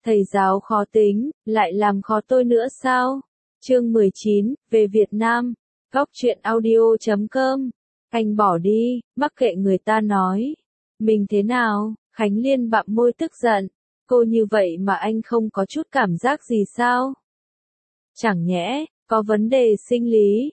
Thầy giáo khó tính, lại làm khó tôi nữa sao? Chương 19, về Việt Nam. Góc truyện audio.com. Anh bỏ đi, mắc kệ người ta nói. Mình thế nào? Khánh Liên bặm môi tức giận. Cô như vậy mà anh không có chút cảm giác gì sao? Chẳng nhẽ, có vấn đề sinh lý?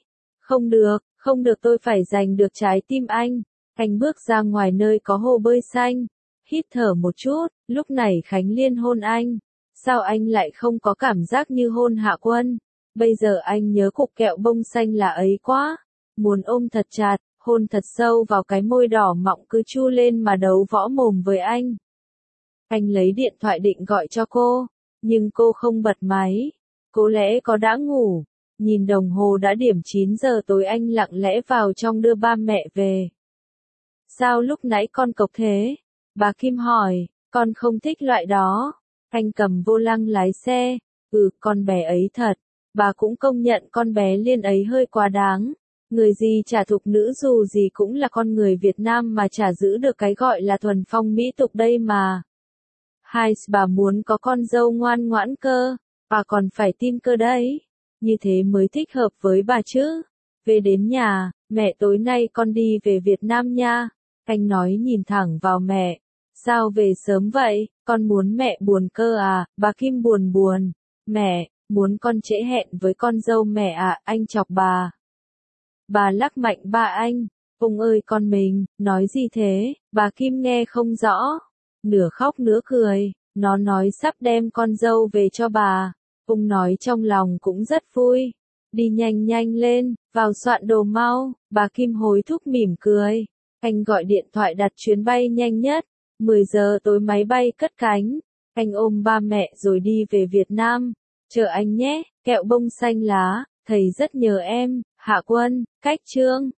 Không được tôi phải giành được trái tim anh. Anh bước ra ngoài nơi có hồ bơi xanh. Hít thở một chút, lúc này Khánh Liên hôn anh. Sao anh lại không có cảm giác như hôn Hạ Quân? Bây giờ anh nhớ cục kẹo bông xanh là ấy quá. Muốn ôm thật chặt, hôn thật sâu vào cái môi đỏ mọng cứ chu lên mà đấu võ mồm với anh. Anh lấy điện thoại định gọi cho cô, nhưng cô không bật máy. Có lẽ có đã ngủ. Nhìn đồng hồ đã điểm 9 giờ tối anh lặng lẽ vào trong đưa ba mẹ về. Sao lúc nãy con cộc thế? Bà Kim hỏi, con không thích loại đó. Anh cầm vô lăng lái xe. Con bé ấy thật. Bà cũng công nhận con bé Liên ấy hơi quá đáng. Người gì chả thục nữ dù gì cũng là con người Việt Nam mà chả giữ được cái gọi là thuần phong mỹ tục đây mà. Hai, bà muốn có con dâu ngoan ngoãn cơ. Bà còn phải tin cơ đấy. Như thế mới thích hợp với bà chứ. Về đến nhà, mẹ tối nay con đi về Việt Nam nha. Anh nói nhìn thẳng vào mẹ. Sao về sớm vậy, con muốn mẹ buồn cơ à? Bà Kim buồn buồn. Mẹ, muốn con trễ hẹn với con dâu mẹ à? Anh chọc bà. Bà lắc mạnh ba anh. Ông ơi con mình, nói gì thế? Bà Kim nghe không rõ. Nửa khóc nửa cười. Nó nói sắp đem con dâu về cho bà. Ông nói trong lòng cũng rất vui. Đi nhanh nhanh lên, vào soạn đồ mau. Bà Kim hối thúc mỉm cười. Anh gọi điện thoại đặt chuyến bay nhanh nhất. 10 giờ tối máy bay cất cánh. Anh ôm ba mẹ rồi đi về Việt Nam. Chờ anh nhé, kẹo bông xanh lá. Thầy rất nhớ em. Hạ Quân, cách chương.